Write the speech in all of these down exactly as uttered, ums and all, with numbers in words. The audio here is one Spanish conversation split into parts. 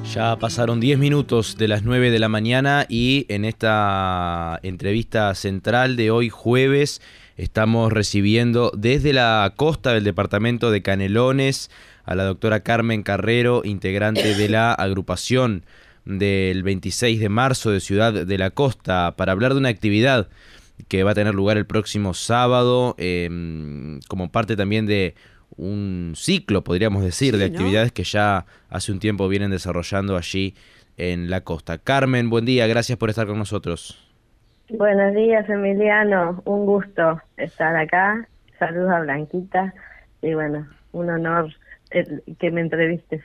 Ya pasaron diez minutos de las nueve de la mañana y en esta entrevista central de hoy jueves estamos recibiendo desde la costa del departamento de Canelones a la doctora Carmen Carrero, integrante de la agrupación del veintiséis de marzo de Ciudad de la Costa, para hablar de una actividad que va a tener lugar el próximo sábado, eh, como parte también de un ciclo, podríamos decir, Sí, de ¿no? actividades que ya hace un tiempo vienen desarrollando allí en la costa. Carmen, buen día, gracias por estar con nosotros. Buenos días, Emiliano, un gusto estar acá. Saludos a Blanquita y bueno, un honor el, que me entrevistes.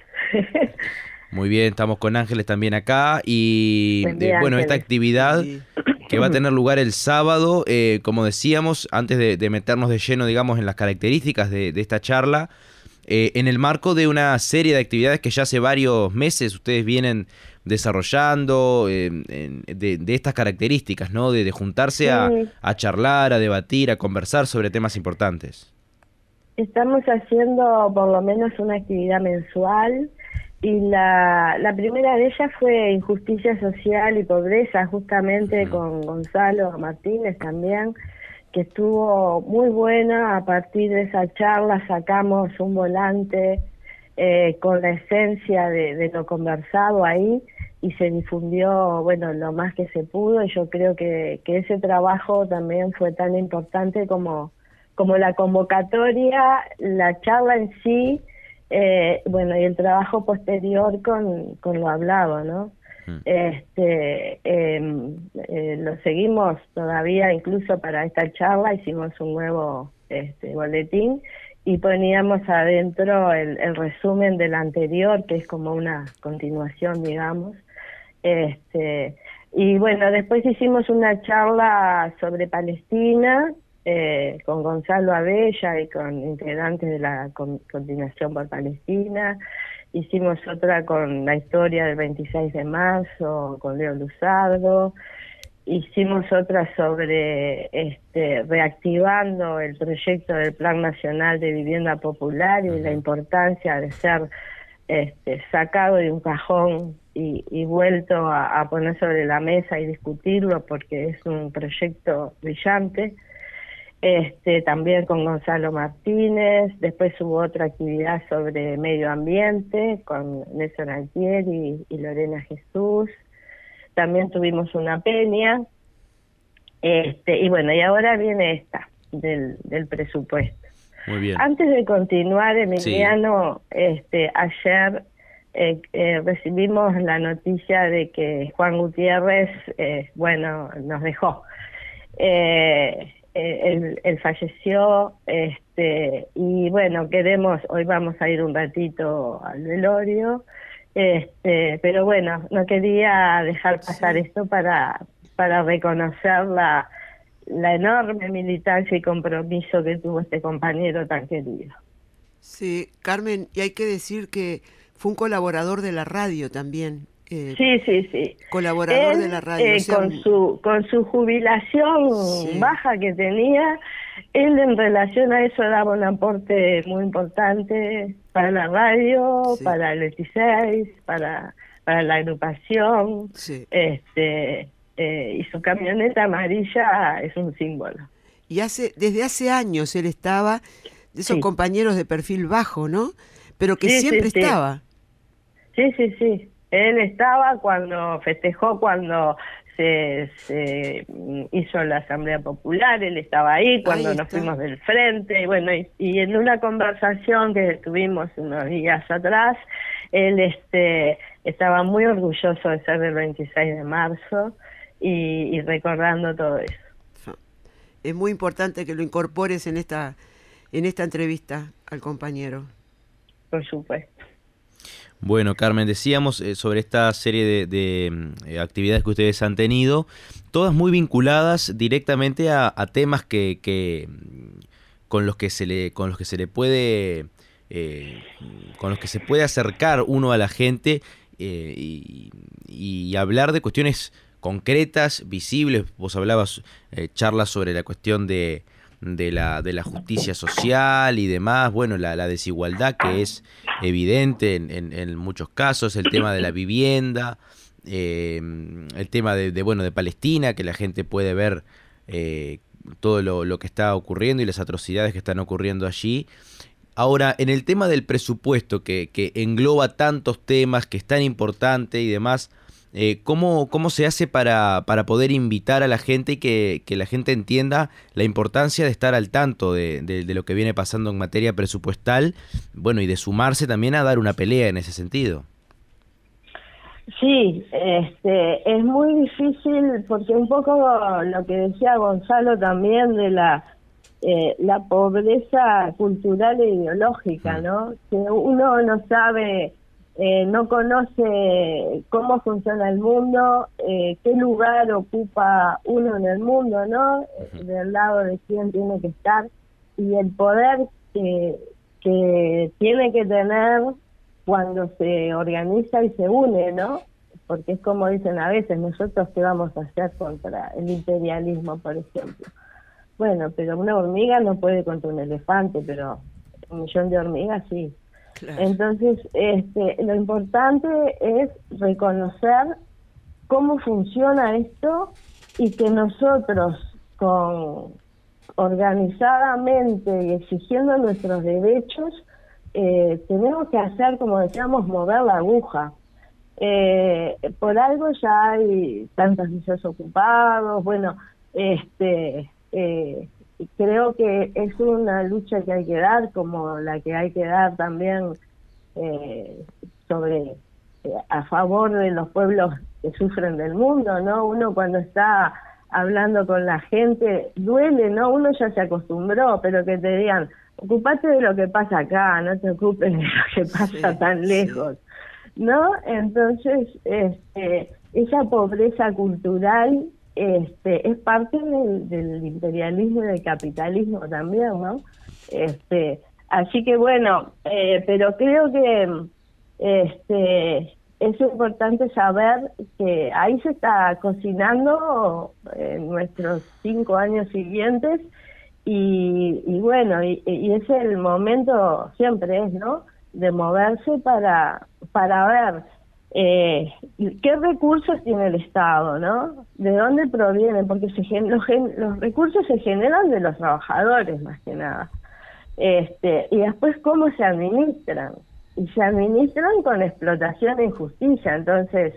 Muy bien, estamos con Ángeles también acá y Buen eh, día, bueno, esta Ángeles. actividad Sí. que va a tener lugar el sábado, eh, como decíamos, antes de, de meternos de lleno, digamos, en las características de, de esta charla, eh, en el marco de una serie de actividades que ya hace varios meses ustedes vienen desarrollando, eh, en- de, de estas características, ¿no? De, de juntarse a, Sí, a charlar, a debatir, a conversar sobre temas importantes. estamos haciendo por lo menos una actividad mensual y la, la primera de ellas fue injusticia social y pobreza, justamente Ujú. con Gonzalo Martínez también, que estuvo muy buena. A partir de esa charla sacamos un volante eh, con la esencia de, de lo conversado ahí y se difundió, bueno, lo más que se pudo, y yo creo que, que ese trabajo también fue tan importante como, como la convocatoria, la charla en sí, eh, bueno, y el trabajo posterior con, con lo hablado, ¿no? Mm. Este, eh, eh, lo seguimos todavía, incluso para esta charla hicimos un nuevo este, boletín y poníamos adentro el, el resumen del anterior, que es como una continuación, digamos. Este, y bueno, después hicimos una charla sobre Palestina eh, con Gonzalo Abella y con integrantes de la con, Coordinación por Palestina. Hicimos otra con la historia del veintiséis de marzo, con Leo Luzardo. Hicimos otra sobre este, reactivando el proyecto del Plan Nacional de Vivienda Popular y la importancia de ser este, sacado de un cajón y, y vuelto a, a poner sobre la mesa y discutirlo, porque es un proyecto brillante. Este, también con Gonzalo Martínez. Después hubo otra actividad sobre medio ambiente con Nelson Altieri y, y Lorena Jesús. También tuvimos una peña, este, y bueno, y ahora viene esta, del, del presupuesto. Muy bien. Antes de continuar, Emiliano, sí. este, ayer eh, eh, recibimos la noticia de que Juan Gutiérrez, eh, bueno, nos dejó. Eh, eh, él, él falleció, este, y bueno, queremos, hoy vamos a ir un ratito al velorio. Este, pero bueno, no quería dejar pasar sí. esto para, para reconocer la, la enorme militancia y compromiso que tuvo este compañero tan querido. Sí, Carmen, y hay que decir que fue un colaborador de la radio también. Eh, sí, sí, sí. Colaborador Él, de la radio. Eh, o sea, con, un... su, con su jubilación sí. baja que tenía, él en relación a eso daba un aporte muy importante para la radio, sí. para el veintiséis, para, para la agrupación, sí. este eh, y su camioneta amarilla es un símbolo. Y hace desde hace años él estaba, de esos sí. compañeros de perfil bajo, ¿no? Pero que sí, siempre sí, estaba. Sí, sí, sí. Él estaba cuando festejó, cuando se, se hizo la Asamblea Popular, él estaba ahí, cuando ahí nos está. fuimos del frente, y bueno, y, y en una conversación que tuvimos unos días atrás, él este estaba muy orgulloso de ser del veintiséis de marzo y, y recordando todo eso. Es muy importante que lo incorpores en esta, en esta entrevista al compañero. Por supuesto. Bueno, Carmen, decíamos eh, sobre esta serie de, de eh, actividades que ustedes han tenido, todas muy vinculadas directamente a, a temas que, que con los que se le con los que se le puede eh, con los que se puede acercar uno a la gente eh, y, y hablar de cuestiones concretas, visibles. Vos hablabas eh, charlas sobre la cuestión de de la, de la justicia social y demás, bueno, la, la desigualdad que es evidente en, en, en muchos casos, el tema de la vivienda, eh, el tema de, de, bueno, de Palestina, que la gente puede ver eh, todo lo, lo que está ocurriendo y las atrocidades que están ocurriendo allí. Ahora, en el tema del presupuesto, que, que engloba tantos temas, que es tan importante y demás, eh, ¿cómo, cómo se hace para, para poder invitar a la gente y que, que la gente entienda la importancia de estar al tanto de, de, de lo que viene pasando en materia presupuestal, bueno, y de sumarse también a dar una pelea en ese sentido? Sí, este, es muy difícil porque un poco lo que decía Gonzalo también de la eh, la pobreza cultural e ideológica, ¿no? Que uno no sabe, eh, no conoce cómo funciona el mundo, eh, qué lugar ocupa uno en el mundo, ¿no? Del lado de quién tiene que estar y el poder que, que tiene que tener cuando se organiza y se une, ¿no? Porque es como dicen a veces, nosotros qué vamos a hacer contra el imperialismo, por ejemplo. Bueno, pero una hormiga no puede contra un elefante, pero un millón de hormigas sí. Claro. Entonces, este, lo importante es reconocer cómo funciona esto y que nosotros, con organizadamente y exigiendo nuestros derechos, eh, tenemos que hacer, como decíamos, mover la aguja. Eh, por algo ya hay tantos pisos ocupados, bueno, este... Eh, creo que es una lucha que hay que dar, como la que hay que dar también eh, sobre eh, a favor de los pueblos que sufren del mundo, ¿no? Uno cuando está hablando con la gente duele, ¿no? Uno ya se acostumbró, pero que te digan, ocupate de lo que pasa acá, no te ocupes de lo que pasa sí, tan lejos, sí. ¿No? Entonces, este, esa pobreza cultural Este, es parte del, del imperialismo y del capitalismo también, ¿no? Este, así que bueno, eh, pero creo que este, es importante saber que ahí se está cocinando en nuestros cinco años siguientes y, y bueno, y, y es el momento, siempre es, ¿no?, de moverse para, para ver Eh, ¿qué recursos tiene el Estado, no? ¿De dónde provienen? Porque se gen los, gen los recursos se generan de los trabajadores, más que nada. Este, y después, ¿cómo se administran? Y se administran con explotación e injusticia. Entonces,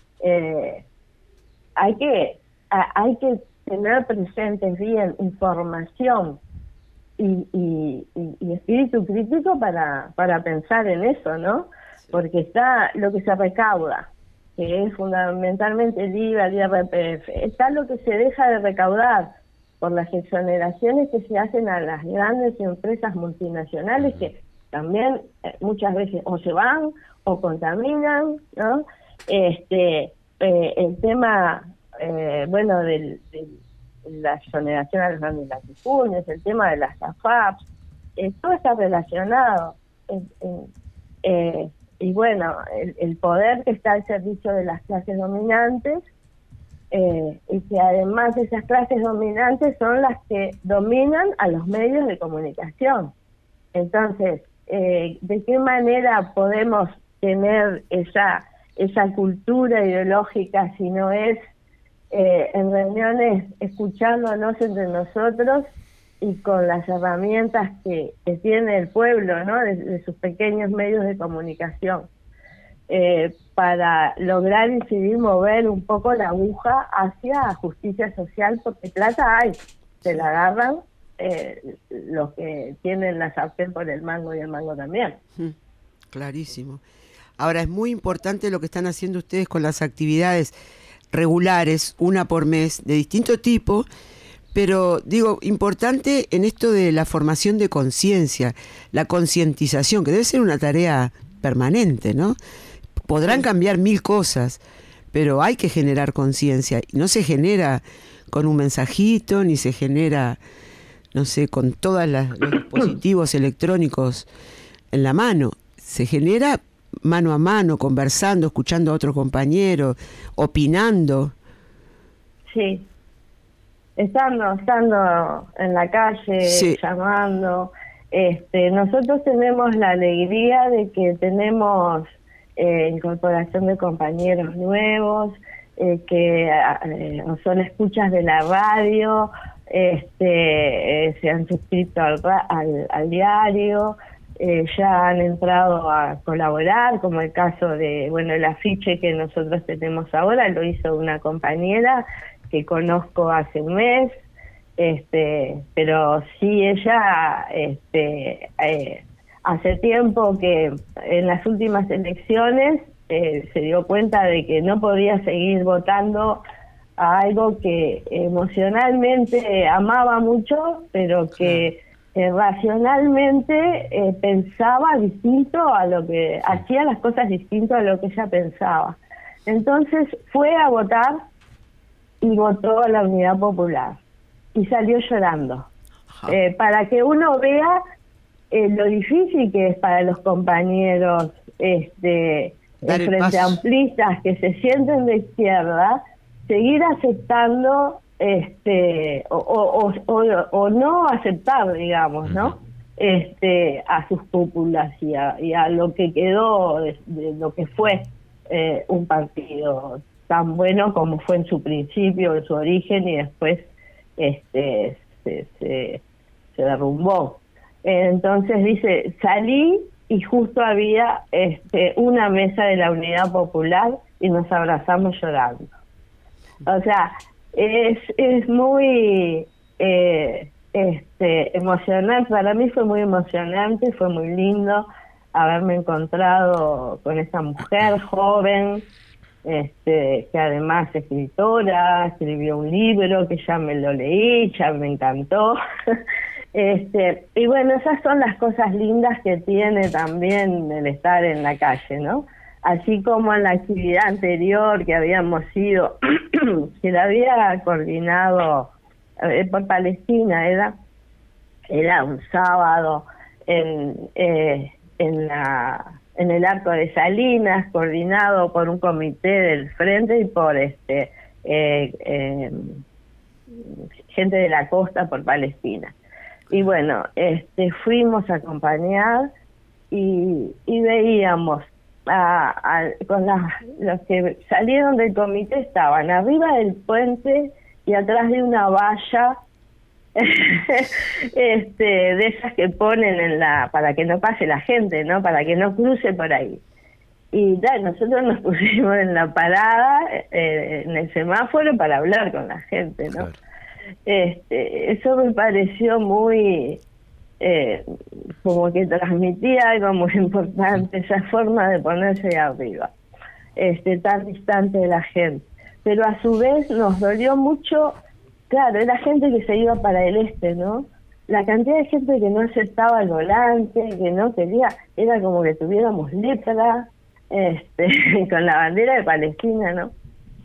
eh, hay que a, hay que tener presentes bien información y, y, y, y espíritu crítico para, para pensar en eso, ¿no? Porque está lo que se recauda, que es fundamentalmente el I V A, el I R P F, está lo que se deja de recaudar por las exoneraciones que se hacen a las grandes empresas multinacionales que también eh, muchas veces o se van o contaminan, ¿no? Este, eh, el tema, eh, bueno, del, del, de la exoneración a los grandes latifundios, el tema de las A F A Ps, eh, todo está relacionado. Eh, eh, eh, y bueno, el, el poder que está al servicio de las clases dominantes, eh, y que además esas clases dominantes son las que dominan a los medios de comunicación. Entonces, eh, ¿de qué manera podemos tener esa esa cultura ideológica si no es eh, en reuniones escuchándonos entre nosotros y con las herramientas que, que tiene el pueblo, ¿no?, de, de sus pequeños medios de comunicación, eh, para lograr incidir, mover un poco la aguja hacia justicia social, porque plata hay, se la agarran eh, los que tienen la sartén por el mango y el mango también. Mm, clarísimo. Ahora, es muy importante lo que están haciendo ustedes con las actividades regulares, una por mes, de distinto tipo, pero digo, importante en esto de la formación de conciencia, la concientización, que debe ser una tarea permanente, ¿no? Podrán cambiar mil cosas, pero hay que generar conciencia, y no se genera con un mensajito, ni se genera, no sé, con todos los dispositivos electrónicos en la mano, se genera mano a mano, conversando, escuchando a otro compañero, opinando. Sí. estando, estando en la calle, sí. llamando. Este, nosotros tenemos la alegría de que tenemos eh, incorporación de compañeros nuevos, eh, que eh, son escuchas de la radio, este, eh, se han suscrito al, al, al diario, eh, ya han entrado a colaborar, como el caso de, bueno, el afiche que nosotros tenemos ahora, lo hizo una compañera que conozco hace un mes, este, pero sí ella, este, eh, hace tiempo que en las últimas elecciones eh, se dio cuenta de que no podía seguir votando a algo que emocionalmente amaba mucho, pero que eh, racionalmente eh, pensaba distinto a lo que, hacía las cosas distinto a lo que ella pensaba. Entonces fue a votar y votó a la Unidad Popular y salió llorando, eh, para que uno vea eh, lo difícil que es para los compañeros este, de frente amplistas que se sienten de izquierda seguir aceptando este o, o, o, o no aceptar, digamos, ¿no? Este, a sus cúpulas y a, y a lo que quedó de, de lo que fue eh, un partido tan bueno como fue en su principio, en su origen, y después este se, se, se derrumbó. Entonces dice, salí y justo había este una mesa de la Unidad Popular y nos abrazamos llorando. O sea, es es muy eh, este emocionante, para mí fue muy emocionante, fue muy lindo haberme encontrado con esa mujer joven, este que además es escritora, escribió un libro que ya me lo leí, ya me encantó. este y bueno, esas son las cosas lindas que tiene también el estar en la calle, ¿no? Así como en la actividad anterior que habíamos ido, que la había coordinado eh, por Palestina, era era un sábado en eh, en la en el Arco de Salinas, coordinado por un comité del Frente y por este eh, eh, gente de la costa por Palestina. Y bueno, este fuimos a acompañar y, y veíamos a, a, con las, los que salieron del comité estaban arriba del puente y atrás de una valla este de esas que ponen en la para que no pase la gente, ¿no? Para que no cruce por ahí. Y ya, nosotros nos pusimos en la parada, eh, en el semáforo, para hablar con la gente, ¿no? Claro. Este, eso me pareció muy eh, como que transmitía algo muy importante, esa forma de ponerse de arriba, este tan distante de la gente. Pero a su vez nos dolió mucho, claro, era gente que se iba para el este, ¿no? La cantidad de gente que no aceptaba el volante, que no quería, era como que tuviéramos lepra, este, con la bandera de Palestina, ¿no?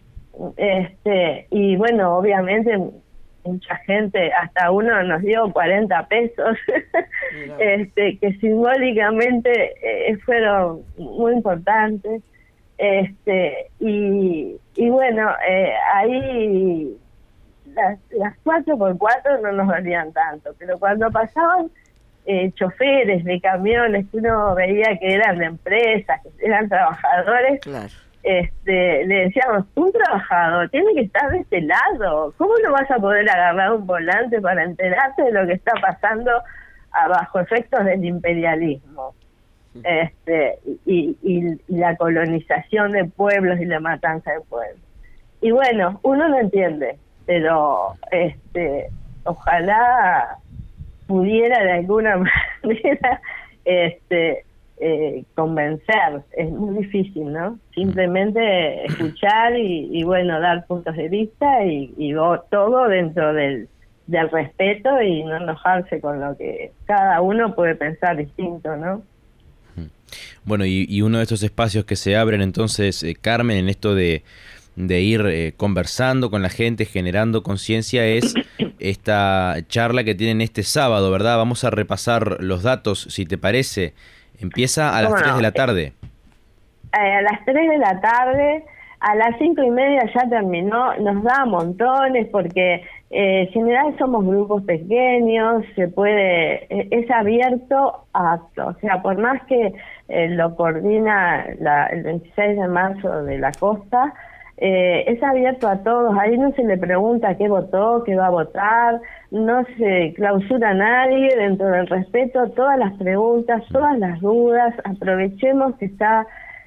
Este, y bueno, obviamente mucha gente, hasta uno nos dio cuarenta pesos, este, que simbólicamente eh, fueron muy importantes, este, y, y bueno, eh, ahí las, las cuatro por cuatro no nos dolían tanto, pero cuando pasaban eh, choferes de camiones que uno veía que eran de empresas, que eran trabajadores, claro. Este, le decíamos, un trabajador tiene que estar de este lado, ¿cómo no vas a poder agarrar un volante para enterarte de lo que está pasando bajo efectos del imperialismo? Este y, y, y la colonización de pueblos y la matanza de pueblos. Y bueno, uno no entiende, pero este ojalá pudiera de alguna manera este Eh, convencer. Es muy difícil, ¿no? Simplemente escuchar y, y bueno, dar puntos de vista y, y todo dentro del, del respeto y no enojarse con lo que cada uno puede pensar distinto, ¿no? Bueno, y, y uno de estos espacios que se abren entonces, eh, Carmen, en esto de, de ir eh, conversando con la gente, generando conciencia, es esta charla que tienen este sábado, ¿verdad? Vamos a repasar los datos, si te parece. Empieza a las tres no? de la tarde. Eh, a las tres de la tarde, a las cinco y media ya terminó, nos da montones porque Eh, en general somos grupos pequeños, se puede, es abierto a, o sea, por más que eh, lo coordina la, el veintiséis de marzo de la Costa, eh, es abierto a todos, ahí no se le pregunta qué votó, qué va a votar, no se clausura a nadie, dentro del respeto, todas las preguntas, todas las dudas, aprovechemos que está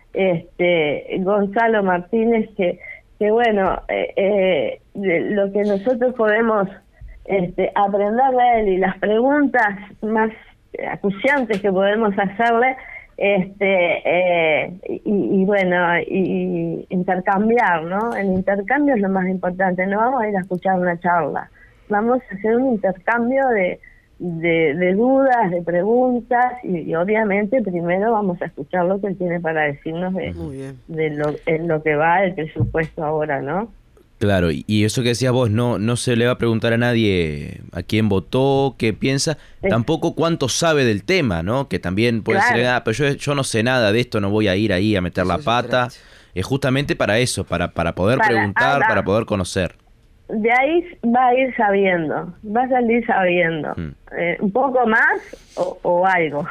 este Gonzalo Martínez, que que bueno, eh, eh, lo que nosotros podemos este, aprender de él y las preguntas más acuciantes que podemos hacerle, este eh, y, y bueno, y, y intercambiar, ¿no? El intercambio es lo más importante, no vamos a ir a escuchar una charla, vamos a hacer un intercambio de De, de dudas, de preguntas y, y obviamente primero vamos a escuchar lo que él tiene para decirnos de, de lo, en lo que va el presupuesto ahora, ¿no? Claro, y eso que decías vos, no no se le va a preguntar a nadie a quién votó, qué piensa, sí. Tampoco cuánto sabe del tema, ¿no? Que también puede claro. ser, ah, pero yo, yo no sé nada de esto, no voy a ir ahí a meter eso la pata. Es justamente para eso, para, para poder para, preguntar, ah, para poder conocer. De ahí va a ir sabiendo, va a salir sabiendo, mm. eh, un poco más o, o algo.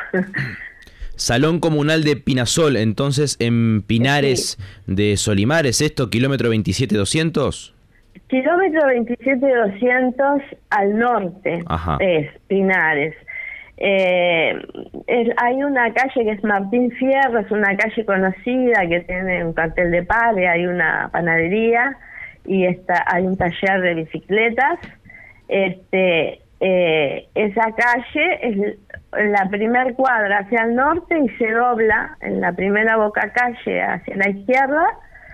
Salón Comunal de Pinasol, entonces en Pinares sí. de Solimares, ¿esto? ¿Kilómetro veintisiete doscientos? Kilómetro veintisiete doscientos al norte. Ajá. Es Pinares. Eh, es, hay una calle que es Martín Fierro, es una calle conocida que tiene un cartel de padre, hay una panadería y está, hay un taller de bicicletas. Este, eh, esa calle es la primer cuadra hacia el norte y se dobla en la primera boca calle hacia la izquierda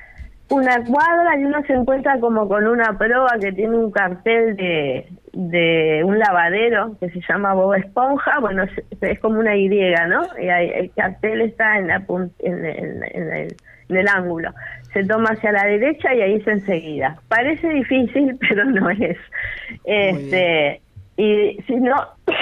una cuadra y uno se encuentra como con una proa que tiene un cartel de, de un lavadero que se llama Bob Esponja. Bueno, es, es como una Y, ¿no? Y hay, el cartel está en, la, en, en, en, el, en el ángulo. Se toma hacia la derecha y ahí es enseguida. Parece difícil, pero no es. Este, y si no,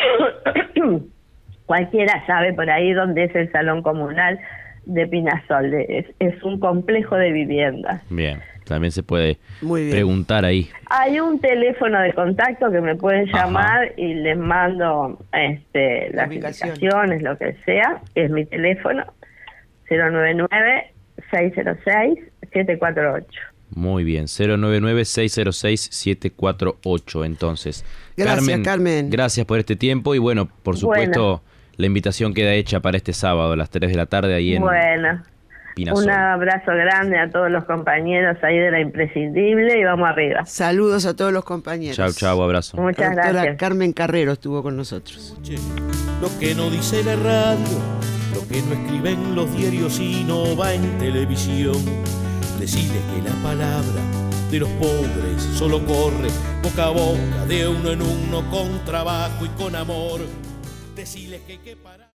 cualquiera sabe por ahí dónde es el Salón Comunal de Pinasol. Es, es un complejo de viviendas. Bien, también se puede preguntar ahí. Hay un teléfono de contacto que me pueden llamar. Ajá. Y les mando este, las indicaciones, lo que sea. Es mi teléfono, cero nueve nueve, seis cero seis, siete cuatro ocho. Muy bien, cero nueve nueve, seis cero seis, siete cuatro ocho. Entonces, gracias, Carmen, Carmen. Gracias por este tiempo y bueno, por supuesto, bueno. La invitación queda hecha para este sábado a las tres de la tarde ahí en bueno. Pinasol. Un abrazo grande a todos los compañeros ahí de La Imprescindible y vamos arriba. Saludos a todos los compañeros. Chau, chau, abrazo. Muchas La doctora gracias. Carmen Carrero estuvo con nosotros. Lo que no dice la radio, lo que no escriben los diarios y no va en televisión. Decirles que la palabra de los pobres solo corre boca a boca, de uno en uno, con trabajo y con amor. Decirles que hay que parar.